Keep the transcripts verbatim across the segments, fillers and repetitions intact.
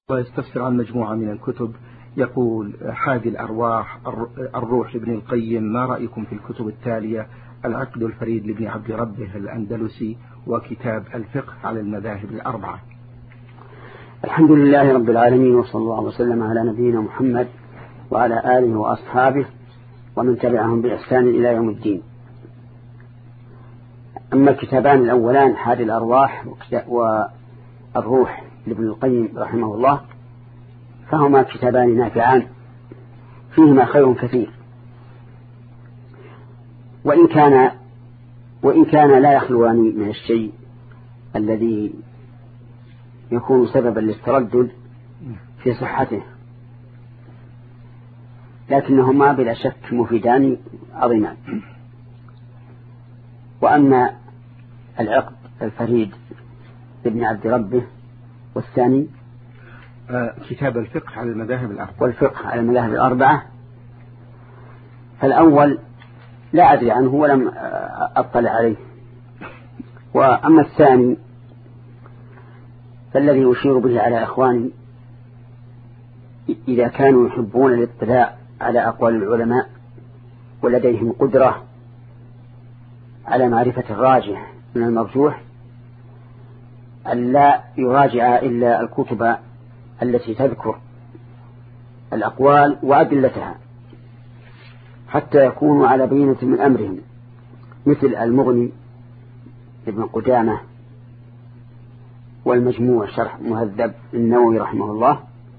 ويستفسر عن مجموعة من الكتب. يقول حادي الأرواح، الروح لابن القيم، ما رأيكم في الكتب التالية: العقد الفريد لابن عبد ربه الأندلسي، وكتاب الفقه على المذاهب الأربعة. الحمد لله رب العالمين، وصلى الله وسلم على نبينا محمد وعلى آله وأصحابه ومن تبعهم بإحسان إلى يوم الدين. أما الكتابان الأولان حادي الأرواح والروح لابن القيم رحمه الله، فهما كتابان نافعان فيهما خير كثير، وإن كان وإن كان لا يخلوان من الشيء الذي يكون سببا للتردد في صحته، لكنهما بلا شك مفيدان عظيمان. وأما العقد الفريد لابن عبد ربه والثاني آه كتاب الفقه على المذاهب الأربعة والفقه على المذاهب الأربعة، فالأول لا أدري عنه ولم أطلع عليه، وأما الثاني فالذي يشير به على إخواني إذا كانوا يحبون الاطلاع على أقوال العلماء ولديهم قدرة على معرفة الراجح من المرجوح، أن لا يراجع إلا الكتب التي تذكر الأقوال وأدلتها حتى يكونوا على بينة من أمرهم، مثل المغني ابن قدامة والمجموع شرح مهذب النووي رحمه الله،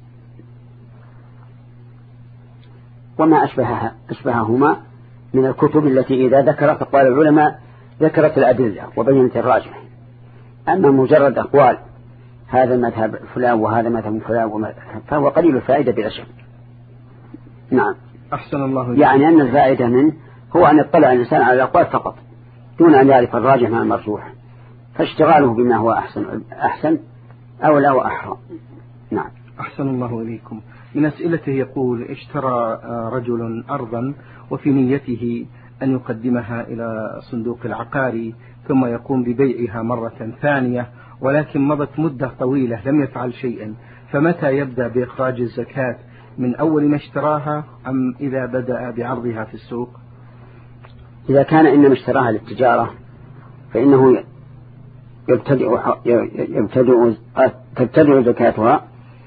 وما أشبهها أشبههما من الكتب التي إذا ذكرت أقوال العلماء ذكرت الأدلة وبينت الراجح. أما مجرد أقوال هذا مذهب فلان وهذا مذهب فلان فهو قليل الفائدة بلا شك. نعم. أحسن الله. يعني أن الفائدة منه هو أن يطلع الإنسان على الأقوال فقط دون أن يعرف الراجح مع المرجوح، فاشتغاله بما هو أحسن أحسن أو لا وأحرى. نعم. أحسن الله إليكم. من أسئلته يقول: اشترى رجل أرضا وفي نيته أن يقدمها إلى صندوق العقاري ثم يقوم ببيعها مرة ثانية، ولكن مضت مدة طويلة لم يفعل شيئا، فمتى يبدأ بإخراج الزكاة؟ من أول ما اشتراها أم إذا بدأ بعرضها في السوق؟ إذا كان إنما اشتراها للتجارة فإنه يبتدئ يبتدئ تبتدئ زكاتها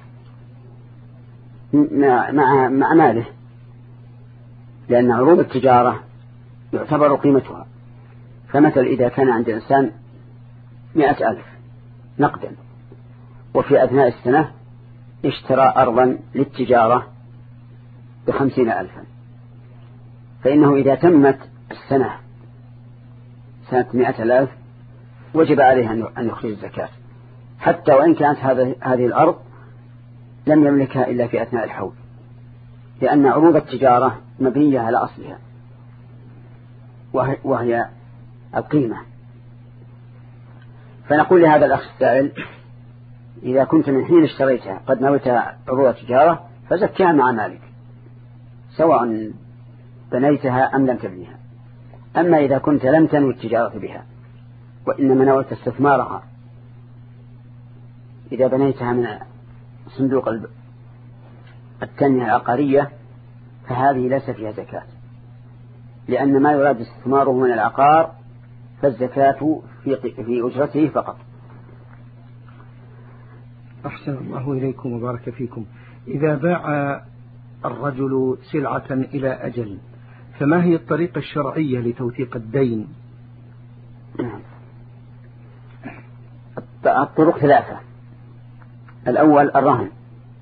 مع مع ماله، لأن عروض التجارة يعتبر قيمتها. فمثل إذا كان عند الإنسان مئة ألف نقدا، وفي أثناء السنة اشترى أرضا للتجارة بخمسين ألفا، فإنه إذا تمت السنة سنة مئة ألف وجب عليه أن يخرج الزكاة، حتى وإن كانت هذه الأرض لم يملكها إلا في أثناء الحول، لأن عروض التجارة مبنية على أصلها وهي القيمة. فنقول لهذا الأخ السائل: إذا كنت من حين اشتريتها قد نويت عروض التجارة فزكها مع مالك سواء بنيتها أم لم تبنيها. أما إذا كنت لم تنوي التجارة بها وإنما نويت استثمارها، إذا بنيتها من صندوق التنمية العقارية فهذه ليس فيها زكاة، لأن ما يراد استثماره من العقار فالزكاة في في أجرته فقط. أحسن الله إليكم وبارك فيكم. إذا باع الرجل سلعة إلى أجل فما هي الطريقة الشرعية لتوثيق الدين؟ الطرق ثلاثة. الأول الرهن،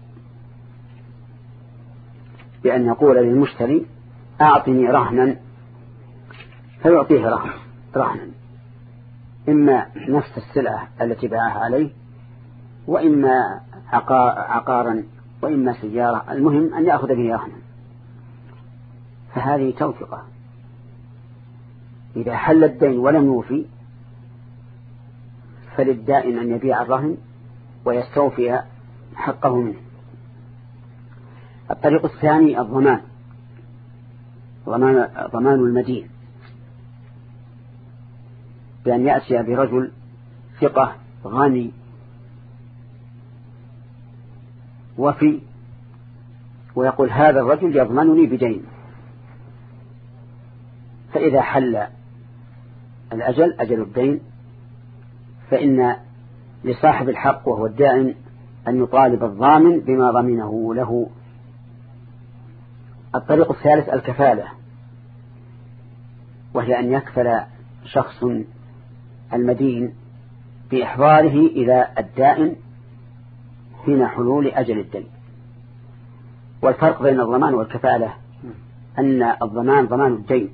بأن يقول للمشتري: أعطني رهنا، فيعطيه رهن رهنا إما نفس السلعة التي باعها عليه، وإما عقارا، وإما سيارة، المهم أن يأخذ به رهنا. فهذه توثقة. إذا حل الدين ولم يوفي فللدائن أن يبيع الرهن ويستوفي حقه منه. الطريق الثاني الضمان، ضمان, ضمان المدين، بأن يأتي برجل ثقة غني وفي ويقول هذا الرجل يضمنني بدين، فإذا حل الأجل أجل الدين فإن لصاحب الحق وهو الدائن أن يطالب الضامن بما ضمنه له. الطريق الثالث الكفالة، وهي أن يكفل شخص المدين بإحضاره إلى الدائن حين حلول أجل الدين. والفرق بين الضمان والكفالة أن الضمان ضمان الدين،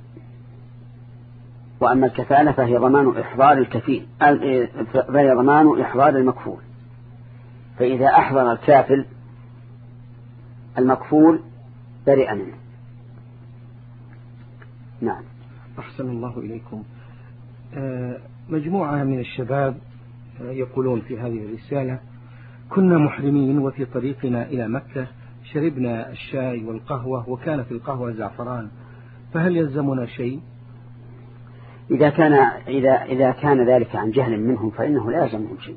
وأما الكفالة فهي ضمان إحضار الكفيل، فهي ضمان إحضار المكفول. فإذا أحضر الكافل المكفول برئ منه. نعم. أحسن الله إليكم. مجموعة من الشباب يقولون في هذه الرسالة: كنا محرمين وفي طريقنا إلى مكة شربنا الشاي والقهوة وكان في القهوة زعفران، فهل يلزمنا شيء؟ إذا كان إذا إذا كان ذلك عن جهل منهم فإنه لا يلزمهم شيء،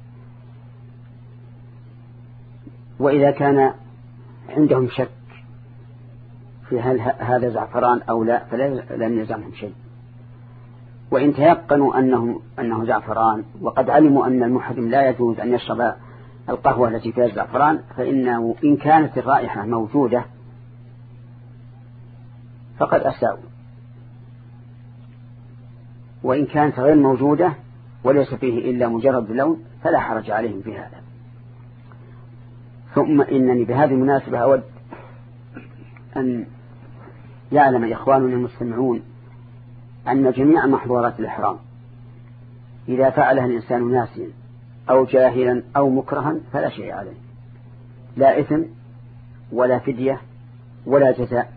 وإذا كان عندهم شك في هل هذا زعفران أو لا فلن يلزمهم شيء. وإن تيقنوا أنه أنه زعفران وقد علموا أن المحرم لا يجوز أن يشرب القهوة التي فيها الزعفران، فإنه إن كانت الرائحة موجودة فقد أساءوا، وإن كانت غير موجودة وليس فيه إلا مجرد لون فلا حرج عليهم في هذا. ثم إنني بهذه المناسبة أود أن يعلم إخواننا المستمعون أن جميع محظورات الإحرام إذا فعلها الإنسان ناسيا أو جاهلا أو مكرها فلا شيء عليه، لا إثم ولا فدية ولا جزاء.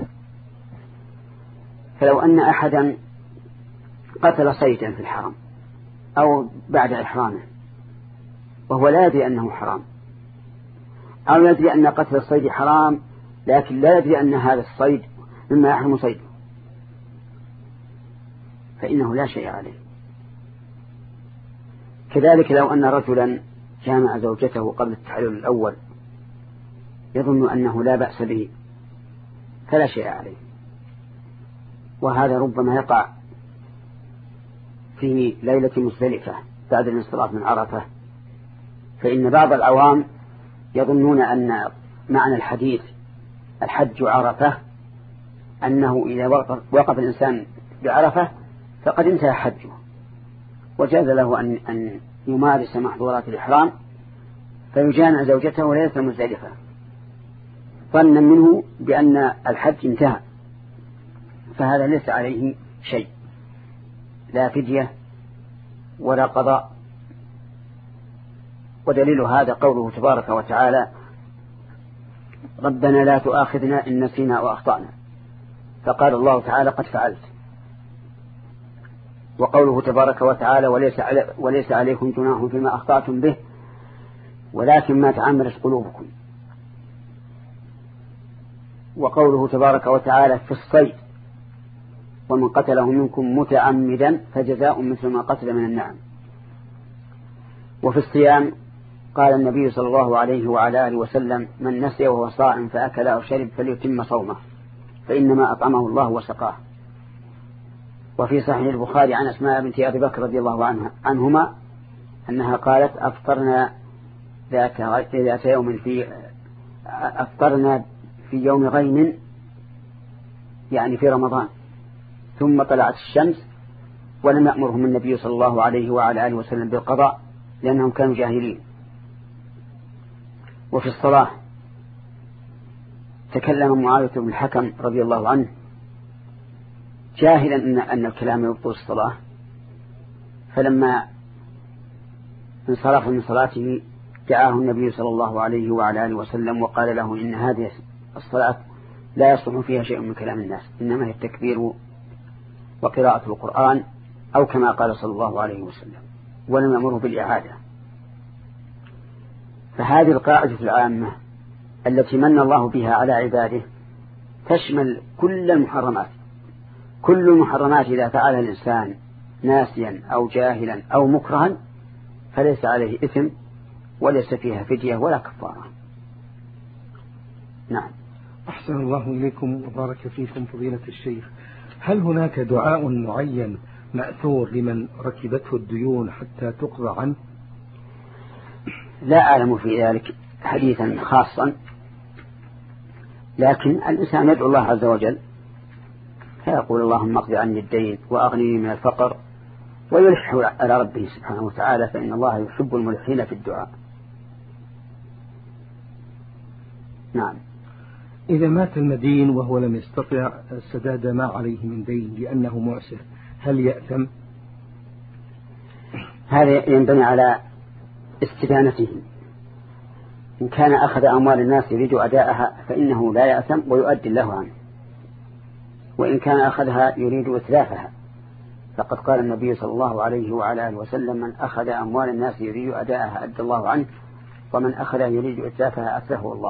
فلو أن أحدا قتل صيدا في الحرم أو بعد إحرامه وهو لا يدري أنه حرام، أو يدري أن قتل الصيد حرام لكن لا يدري أن هذا الصيد مما يحرم صيده، فإنه لا شيء عليه. كذلك لو أن رجلا جامع زوجته قبل التحلل الأول يظن أنه لا بأس به فلا شيء عليه، وهذا ربما يقع في ليلة مزدلفة بعد الانصراف من عرفة، فإن بعض العوام يظنون أن معنى الحديث الحج عرفة أنه إذا وقف الإنسان بعرفة فقد انتهى حجه وجاز له أن, أن يمارس محظورات الإحرام فيجامع زوجته ليلة مزدلفة ظنا منه بأن الحج انتهى، فهذا ليس عليه شيء، لا فدية ولا قضاء. ودليل هذا قوله تبارك وتعالى: ربنا لا تؤاخذنا إن نسينا وأخطأنا، فقال الله تعالى: قد فعلت. وقوله تبارك وتعالى: وليس, علي وليس عليكم جناح فيما أخطأتم به ولكن ما تعمدت قلوبكم. وقوله تبارك وتعالى في الصيد: ومن قتله منكم متعمدا فجزاء مثل ما قتل من النعم. وفي الصيام قال النبي صلى الله عليه وعلى آله وسلم: من نسي وهو صائم فأكل أو شرب فليتم صومه فإنما أطعمه الله وسقاه. وفي صحيح البخاري عن أسماء بنت أبي بكر رضي الله عنها عنهما أنها قالت: أفطرنا ذات ذات يوم في أفطرنا في يوم غيم يعني في رمضان، ثم طلعت الشمس ولم يأمرهم النبي صلى الله عليه وعلى آله وسلم بالقضاء لأنهم كانوا جاهلين. وفي الصلاة تكلم معاوية بن الحكم رضي الله عنه جاهلا أن, أن الكلام يبطل الصلاة، فلما انصرف من صلاته دعاه النبي صلى الله عليه وعلى آله وسلم وقال له: إن هذه الصلاة لا يصلح فيها شيء من كلام الناس، إنما هي التكبير وقراءة القرآن أو كما قال صلى الله عليه وسلم، ولم يأمره بالإعادة. فهذه القاعدة العامة التي من الله بها على عباده تشمل كل المحرمات. كل المحرمات إذا فعلها الإنسان ناسيا أو جاهلا أو مكرها فليس عليه إثم وليس فيها فدية ولا كفارة. نعم. أحسن الله إليكم وبارك فيكم فضيلة الشيخ. هل هناك دعاء معين مأثور لمن ركبته الديون حتى تقضى عنه؟ لا أعلم في ذلك حديثا خاصا، لكن الإنسان يدعو الله عز وجل فيقول اللهم اقض عني الدين وأغنني من الفقر، ويلح على ربه سبحانه وتعالى، فإن الله يحب الملحين في الدعاء. نعم. إذا مات المدين وهو لم يستطع سداد ما عليه من دين لأنه معسر، هل يأثم؟ هذا ينبني على استدانته. إن كان أخذ أموال الناس يريد أداءها فإنه لا يأثم ويؤدي الله عنه، وإن كان أخذها يريد إتلافها فقد قال النبي صلى الله عليه وعلى آله وسلم من أخذ أموال الناس يريد أداءها أدى الله عنه، ومن أخذها يريد إتلافها أتلفه الله.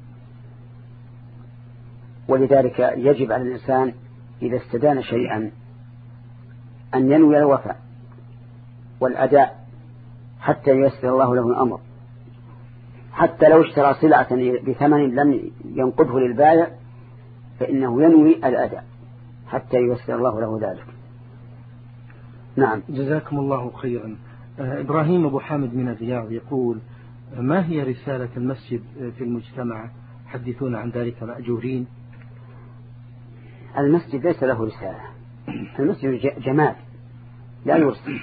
ولذلك يجب على الإنسان إذا استدان شيئا أن ينوي الوفاء والأداء حتى ييسر الله له الأمر، حتى لو اشترى سلعة بثمن لم ينقذه للبائع فإنه ينوي الأداء حتى ييسر الله له ذلك. نعم. جزاكم الله خيرا. إبراهيم أبو حامد من الرياض يقول: ما هي رسالة المسجد في المجتمع؟ حدثونا عن ذلك مأجورين. المسجد ليس له رسالة، المسجد جمال لا يرسل.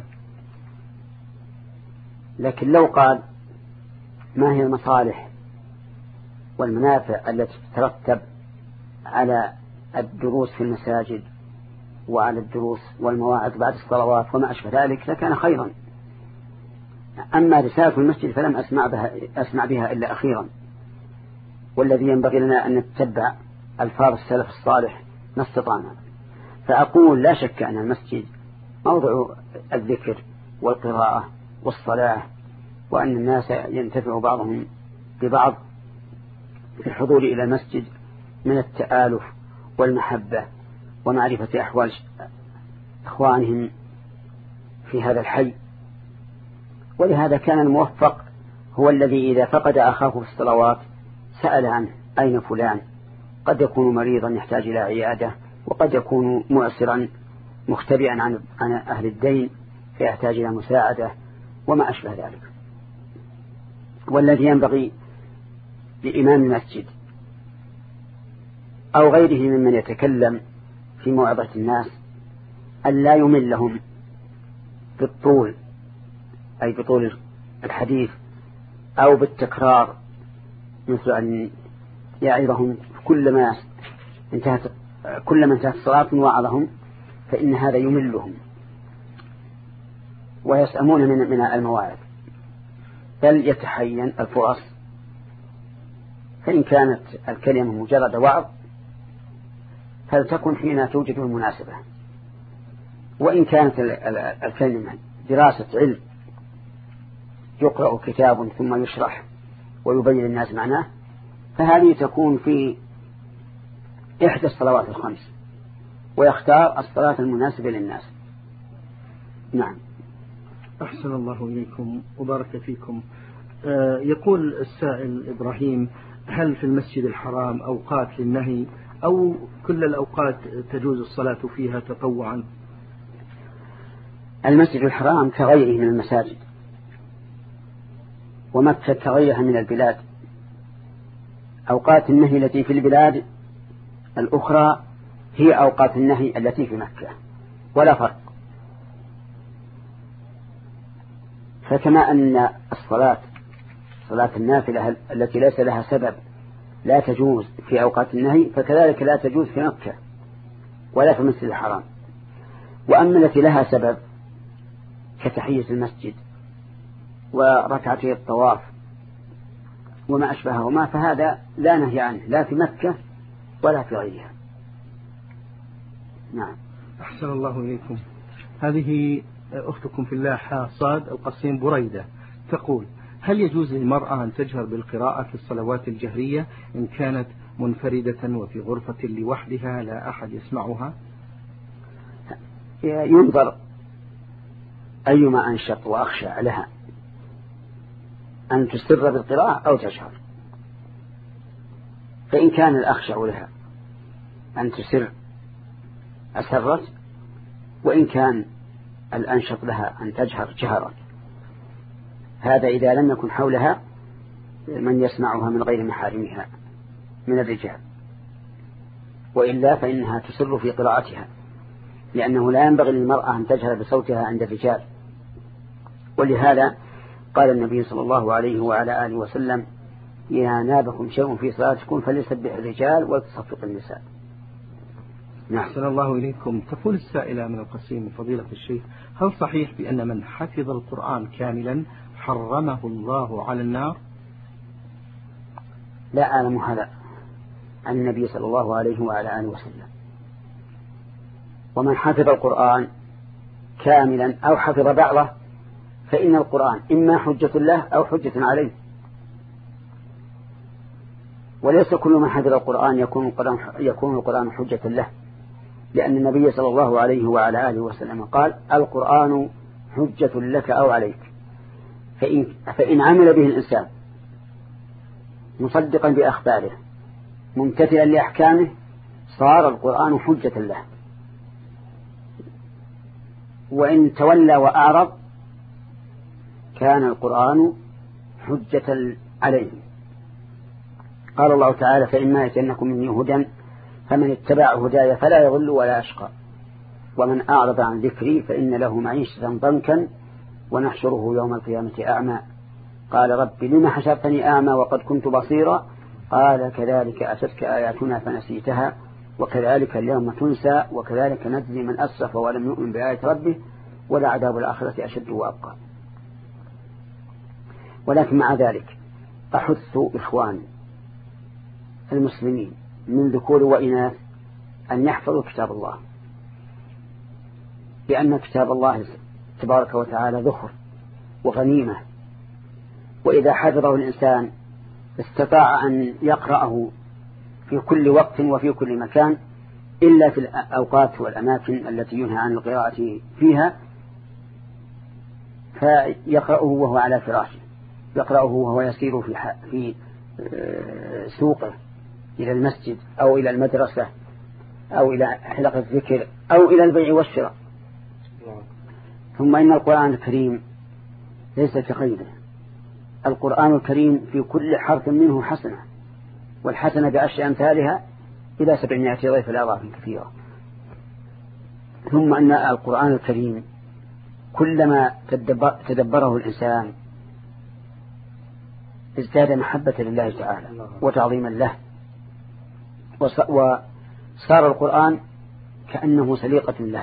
لكن لو قال ما هي المصالح والمنافع التي تترتب على الدروس في المساجد وعلى الدروس والمواعظ بعد الصلوات وما أشبه ذلك لكان خيرا. أما رسالة المسجد فلم أسمع بها, أسمع بها إلا أخيرا، والذي ينبغي لنا أن نتبع ألفاظ السلف الصالح ما استطعنا. فأقول لا شك أن المسجد موضع الذكر والقراءة والصلاة، وأن الناس ينتفع بعضهم ببعض في الحضور إلى المسجد من التآلف والمحبة ومعرفة أحوال إخوانهم في هذا الحي. ولهذا كان الموفق هو الذي إذا فقد أخاه في الصلوات سأل عنه أين فلان، قد يكون مريضا يحتاج إلى عيادة، وقد يكون معسرا مختبئا عن عن أهل الدين فيحتاج إلى مساعدة وما أشبه ذلك. والذي ينبغي لإمام المسجد أو غيره ممن يتكلم في موعظة الناس أن لا يملهم بالطول، أي بطول الحديث أو بالتكرار، مثل أن يعظهم كلما انتهت كلما انتهت الصلاة وعظهم، فإن هذا يملهم ويسأمون من من المواعظ، بل يتحين الفرص. فإن كانت الكلمة مجرد وعظ فلتكن حين توجد المناسبة، وإن كانت الكلمة دراسة علم يقرأ كتاب ثم يشرح ويبين الناس معناه فهذه تكون في إحدى الصلوات الخمس، ويختار الصلاة المناسبة للناس. نعم. أحسن الله إليكم وبارك فيكم. آه يقول السائل إبراهيم: هل في المسجد الحرام أوقات للنهي أو كل الأوقات تجوز الصلاة فيها تطوعا؟ المسجد الحرام كغيره من المساجد، ومكة كغيرها من البلاد. أوقات النهي التي في البلاد الأخرى هي أوقات النهي التي في مكة، ولا فرق. فكما أن الصلاة صلاة النافلة التي ليس لها سبب لا تجوز في أوقات النهي، فكذلك لا تجوز في مكة ولا في المسجد الحرام. وأما التي لها سبب كتحية المسجد وركعتي الطواف وما أشبههما فهذا لا نهي عنه لا في مكة ولا في غيرها. نعم. أحسن الله إليكم. هذه أختكم في الله حاصاد القصيم بريدة تقول: هل يجوز للمرأة أن تجهر بالقراءة في الصلوات الجهرية إن كانت منفردة وفي غرفة لوحدها لا أحد يسمعها؟ ينظر أيما أنشط وأخشى لها، أن تسر بالقراءة أو تجهر. فإن كان الأخشع لها أن تسر أسرت، وإن كان الأنشط لها أن تجهر جهرت. هذا إذا لم يكن حولها من يسمعها من غير محارمها من الرجال، وإلا فإنها تسر في قراءتها، لأنه لا ينبغي للمرأة أن تجهر بصوتها عند الرجال. ولهذا قال النبي صلى الله عليه وعلى آله وسلم: إذا نابكم شيء في صلاتكم فليسبح الرجال ولتصفق النساء. أحسن الله إليكم. تقول السائلة من القصيم: فضيلة الشيخ، هل صحيح بأن من حفظ القرآن كاملا حرمه الله على النار؟ لا أعلم هذا عن النبي صلى الله عليه وعلى آله وسلم. ومن حفظ القرآن كاملا أو حفظ بعضه فإن القرآن إما حجة له أو حجة عليه، وليس كل من حفظ القرآن يكون القرآن, يكون القرآن حجة له، لأن النبي صلى الله عليه وعلى آله وسلم قال: القرآن حجة لك أو عليك. فإن, فإن عمل به الإنسان مصدقا بأخباره ممتثلا لأحكامه صار القرآن حجة له، وإن تولى وأعرض كان القرآن حجة عليه. قال الله تعالى: فإما يأتينكم مني هدى فمن اتبع هداي فلا يضل ولا يشقى ومن أعرض عن ذكري فإن له معيشة ضنكا ونحشره يوم القيامة أعمى قال رب لم حشرتني أعمى وقد كنت بصيرا قال كذلك أتتك آياتنا فنسيتها وكذلك اليوم تنسى وكذلك نجزي من أسرف ولم يؤمن بآية ربه ولعذاب الآخرة أشد وأبقى. ولكن مع ذلك أحث إخواني المسلمين من ذكور وإناث أن يحفظوا كتاب الله، لأن كتاب الله تبارك وتعالى ذخر وغنيمة، وإذا حفظه الإنسان استطاع أن يقرأه في كل وقت وفي كل مكان إلا في الأوقات والأماكن التي ينهى عن القراءة فيها، فيقرأه وهو على فراشه، يقرأه وهو يسير في في سوقه إلى المسجد أو إلى المدرسة أو إلى حلقة الذكر أو إلى البيع والشراء. ثم إن القرآن الكريم ليس كغيره، القرآن الكريم في كل حرف منه حسنة، والحسنة بعشر أمثالها إلى سبعمائة ضعف الأضعاف كثيرة. ثم أن القرآن الكريم كلما تدبره الإنسان ازداد محبة لله تعالى وتعظيما له، وصار القرآن كأنه سليقة له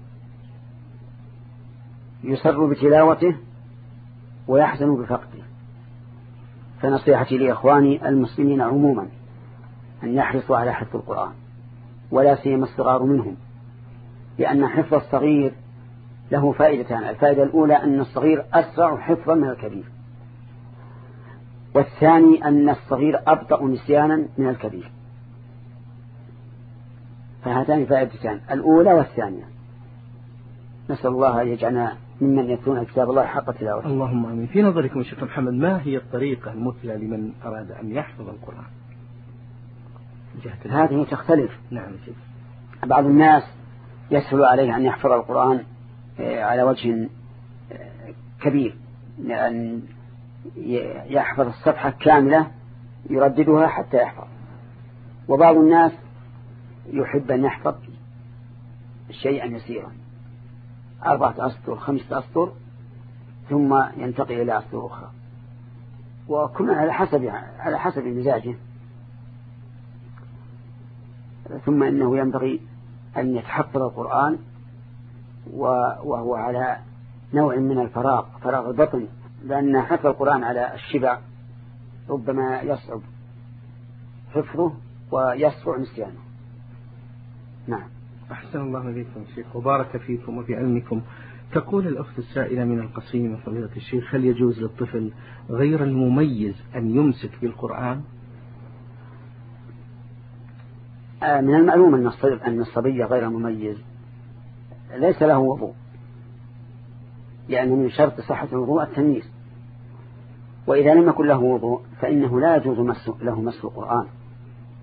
يسر بتلاوته ويحزن بفقده. فنصيحتي لإخواني المسلمين عموما أن يحرصوا على حفظ القرآن، ولا سيما الصغار منهم، لأن حفظ الصغير له فائدتان: الفائدة الأولى أن الصغير أسرع حفظا من الكبير، والثاني أن الصغير أبطأ نسيانا من الكبير. فهاتان فائدتان، الأولى والثانية. نسأل الله أن يجعلنا ممن يتلون كتاب الله حق تلاوته. اللهم آمين. في نظركم يا شيخ محمد، ما هي الطريقة المثلى لمن أراد أن يحفظ القرآن؟ هذه تختلف. نعم شيخ. بعض الناس يسهل عليه أن يحفظ القرآن على وجه كبير، لأن يحفظ الصفحة كاملة يرددها حتى يحفظ. وبعض الناس يحب أن يحفظ شيئا يسيرا، أربعة أسطر خمسة أسطر ثم ينتقل إلى أسطر أخرى، وكل على حسب على حسب مزاجه. ثم إنه ينبغي أن يتحفظ القرآن وهو على نوع من الفراغ، فراغ البطن، لأن حفظ القرآن على الشبع ربما يصعب حفظه ويسرع نسيانه. نعم. أحسن الله إليكم شيخ وبارك فيكم وفي علمكم. تقول الأخت السائلة من القصيم: فضيلة الشيخ، هل يجوز للطفل غير المميز أن يمسك بالقرآن؟ من المعلوم أن الصبي غير المميز ليس له وضوء، لأن من شرط صحة الوضوء التمييز، وإذا لم يكن له وضوء فإنه لا يجوز له مس القرآن،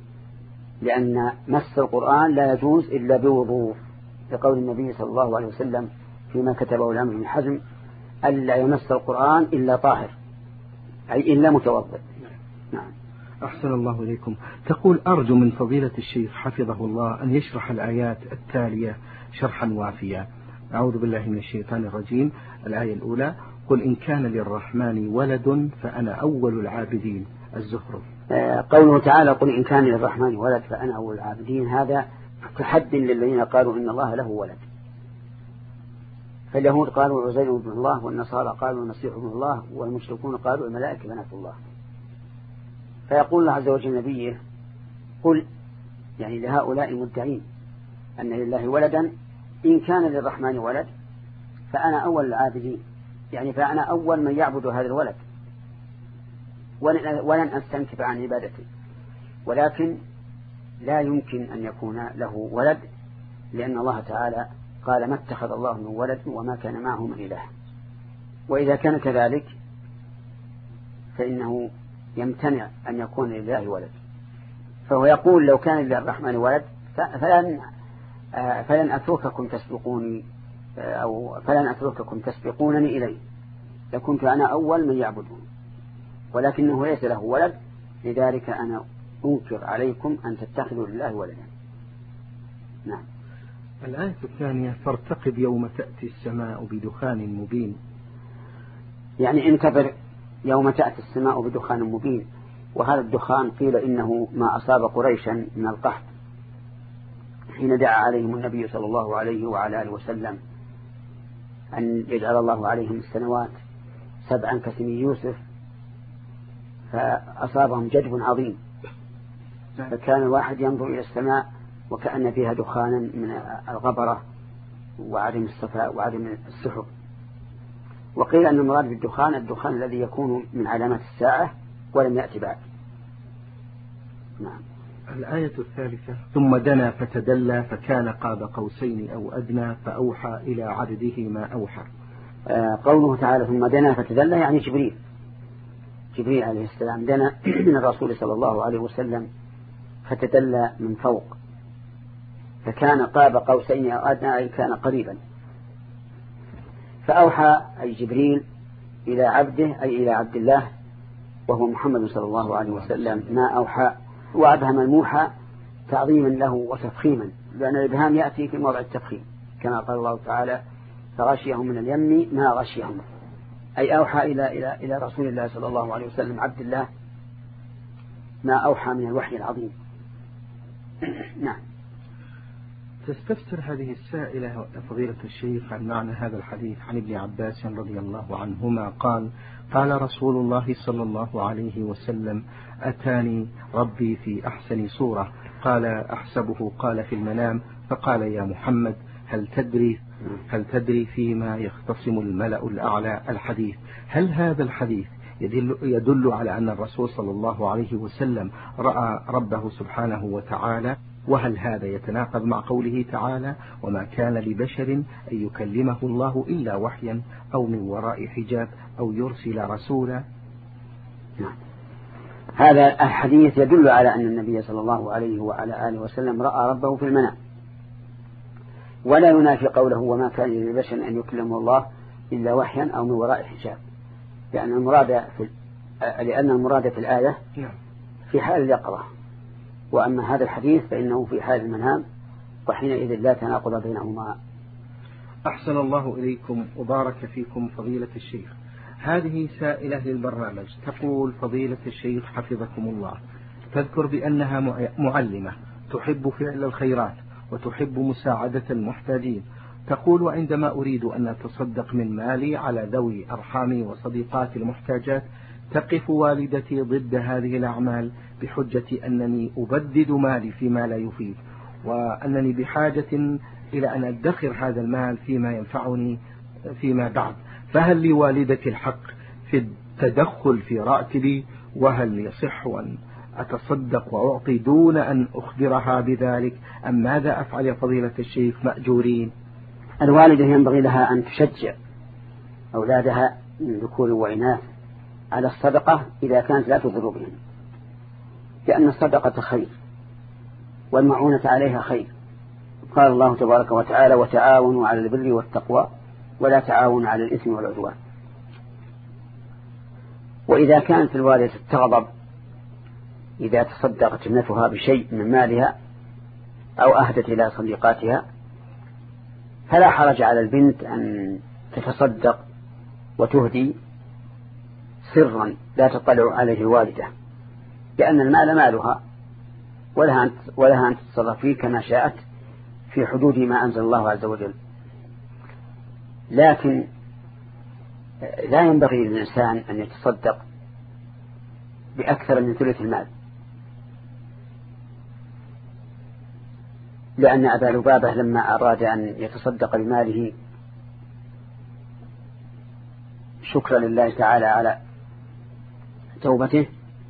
لأن مس القرآن لا يجوز إلا بوضوء، لقول النبي صلى الله عليه وسلم فيما كتبه الأمر بن حزم: ألا يمس القرآن إلا طاهر، أي إلا متوضئ. نعم. أحسن الله إليكم. تقول: أرجو من فضيلة الشيخ حفظه الله أن يشرح الآيات التالية شرحا وافيا. أعوذ بالله من الشيطان الرجيم. الآية الأولى: قل إن كان للرحمن ولد فأنا أول العابدين. الزخرف. قوله تعالى: قل إن كان للرحمن ولد فأنا أول العابدين، هذا تحد للذين قالوا إن الله له ولد. فاليهود قالوا عزير ابن الله، والنصارى قالوا المسيح ابن الله، والمشركون قالوا الملائكة بنات الله. فيقول الله عز وجل نبيه: قل، يعني لهؤلاء المدعين أن لله ولدا، إن كان للرحمن ولد فأنا أول العابدين، يعني فأنا أول من يعبد هذا الولد، ولن أستنكف عن عبادته. ولكن لا يمكن أن يكون له ولد، لأن الله تعالى قال: ما اتخذ الله من ولد وما كان معه من إله. وإذا كان كذلك فإنه يمتنع أن يكون لله ولد. فهو يقول: لو كان للرحمن ولد فلن فلن أترككم تسبقوني، أو فلن أترككم تسبقونني إليه، لكنت أنا أول من يعبدون، ولكنه ليس له ولد، لذلك أنا أنكر عليكم أن تتخذوا لله ولدا. نعم. الآية الثانية: فارتقب يوم تأتي السماء بدخان مبين. يعني انتظر يوم تأتي السماء بدخان مبين. وهذا الدخان قيل إنه ما أصاب قريشا من القحط حين دعا عليهم النبي صلى الله عليه وعلى آله وسلم أن يجعل الله عليهم السنوات سبعا كسني يوسف، فأصابهم جدب عظيم، فكان الواحد ينظر إلى السماء وكأن فيها دخانا من الغبرة وعدم الصفاء وعدم السحب. وقيل أن المراد بالدخان الدخان الذي يكون من علامات الساعة ولم يأتي بعد. نعم. الآية الثالثة: ثم دنا فتدلى فكان قاب قوسين أو أدنى فأوحى إلى عبده ما أوحى. آه قوله تعالى: ثم دنا فتدلى، يعني جبريل جبريل عليه السلام دنا من الرسول صلى الله عليه وسلم فتدلى من فوق، فكان قاب قوسين أو أدنى، أي كان قريبا. فأوحى أي جبريل إلى عبده، أي إلى عبد الله وهو محمد صلى الله عليه وسلم، ما أوحى. وأبهم الموحى تعظيما له وتفخيما، لأن الإبهام يأتي في موضع التفخيم، كما قال الله تعالى: فغشيهم من اليم ما غشيهم، أي أوحى إلى إلى إلى رسول الله صلى الله عليه وسلم عبد الله ما أوحى من الوحي العظيم. نعم. تستفسر هذه السائلة فضيلة الشيخ عن معنى هذا الحديث عن ابن عباس رضي الله عنهما قال: قال رسول الله صلى الله عليه وسلم: أتاني ربي في أحسن صورة، قال أحسبه قال في المنام، فقال: يا محمد هل تدري هل تدري فيما يختصم الملأ الأعلى؟ الحديث. هل هذا الحديث يدل, يدل على أن الرسول صلى الله عليه وسلم رأى ربه سبحانه وتعالى؟ وهل هذا يتناقض مع قوله تعالى: وما كان لبشر أن يكلمه الله إلا وحيا أو من وراء حجاب أو يرسل رسولا؟ نعم. هذا الحديث يدل على أن النبي صلى الله عليه وعلى آله وسلم رأى ربه في المنام، ولا ينافي قوله: وما كان لبشر أن يكلمه الله إلا وحيا أو من وراء حجاب، لأن المراد في لأن المراد في الآية في حال اليقظة، وأما هذا الحديث فإنه في حال المنام، وحينئذ لا تناقض بينهما. أحسن الله إليكم وبارك فيكم فضيلة الشيخ. هذه سائلة للبرنامج تقول: فضيلة الشيخ حفظكم الله، تذكر بأنها معلمة تحب فعل الخيرات وتحب مساعدة المحتاجين. تقول: وعندما أريد أن أتصدق من مالي على ذوي أرحامي وصديقاتي المحتاجات، تقف والدتي ضد هذه الأعمال بحجة أنني أبدد مالي فيما لا يفيد، وأنني بحاجة إلى أن أدخر هذا المال فيما ينفعني فيما بعد. فهل لوالدتي الحق في التدخل في راتبي؟ وهل يصح أن أتصدق وأعطي دون أن أخبرها بذلك، أم ماذا أفعل يا فضيلة الشيخ مأجورين؟ الوالدة ينبغي لها أن تشجع أولادها من ذكور وإناث على الصدقة إذا كانت لا تضر بهم، لأن الصدقة خير، والمعونة عليها خير. قال الله تبارك وتعالى: وتعاونوا على البر والتقوى ولا تعاونوا على الإثم والعدوان. وإذا كانت الوالدة تغضب إذا تصدقت ابنتها بشيء من مالها أو أهدت إلى صديقاتها، فلا حرج على البنت أن تتصدق وتهدي سرا لا تطلع عليه الوالدة، لأن المال مالها ولها ولها أن تتصرف فيه كما شاءت في حدود ما أنزل الله عز وجل. لكن لا ينبغي للإنسان أن يتصدق بأكثر من ثلث المال، لأن أبا لبابة لما أراد أن يتصدق بماله شكرا لله تعالى على توبته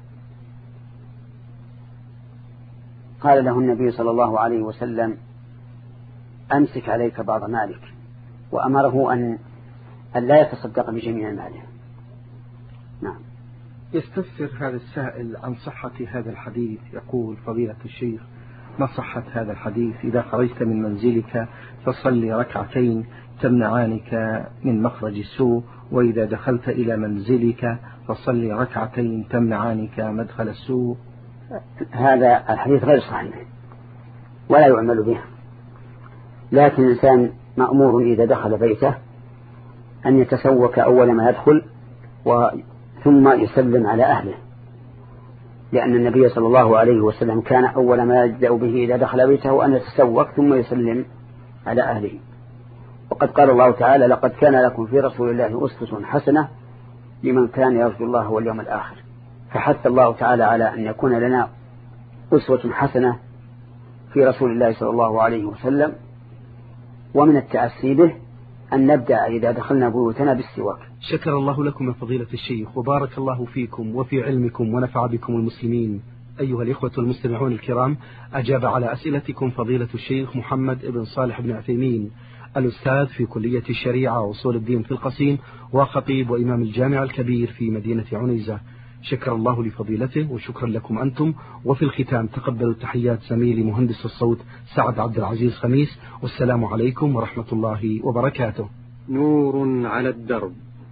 قال له النبي صلى الله عليه وسلم: أمسك عليك بعض مالك، وأمره أن أن لا يتصدق بجميع ماله. نعم. يستفسر هذا السائل عن صحة هذا الحديث، يقول: فضيلة الشيخ، ما صحة هذا الحديث؟ إذا خرجت من منزلك فصلي ركعتين تمنعانك من مخرج السوء، وإذا دخلت إلى منزلك فصلي ركعتين تمنعانك مدخل السوء. هذا الحديث غير صحيح ولا يعمل به، لكن الإنسان مأمور إذا دخل بيته أن يتسوك أول ما يدخل ثم يسلم على أهله، لأن النبي صلى الله عليه وسلم كان أول ما يبدأ به إذا دخل بيته أن يتسوك ثم يسلم على أهله. وقد قال الله تعالى: لقد كان لكم في رسول الله أسوة حسنة لمن كان يرجو الله واليوم الآخر. فحث الله تعالى على أن يكون لنا أسوة حسنة في رسول الله صلى الله عليه وسلم، ومن التأسي به أن نبدأ إذا دخلنا بيوتنا بالسواك. شكر الله لكم يا فضيلة الشيخ، وبارك الله فيكم وفي علمكم ونفع بكم المسلمين. أيها الإخوة المستمعون الكرام، أجاب على أسئلتكم فضيلة الشيخ محمد بن صالح بن عثيمين، الأستاذ في كلية الشريعة وأصول الدين في القصيم، وخطيب وإمام الجامع الكبير في مدينة عنيزة. شكر الله لفضيلته وشكرا لكم أنتم. وفي الختام تقبلوا تحيات زميلي مهندس الصوت سعد عبد العزيز خميس، والسلام عليكم ورحمة الله وبركاته. نور على الدرب،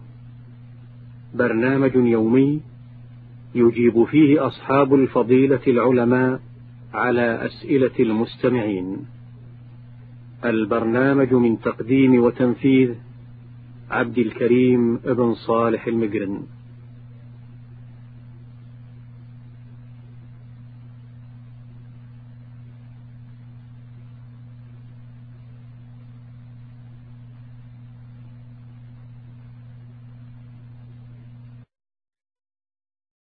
برنامج يومي يجيب فيه أصحاب الفضيلة العلماء على أسئلة المستمعين. البرنامج من تقديم وتنفيذ عبد الكريم ابن صالح المقرن.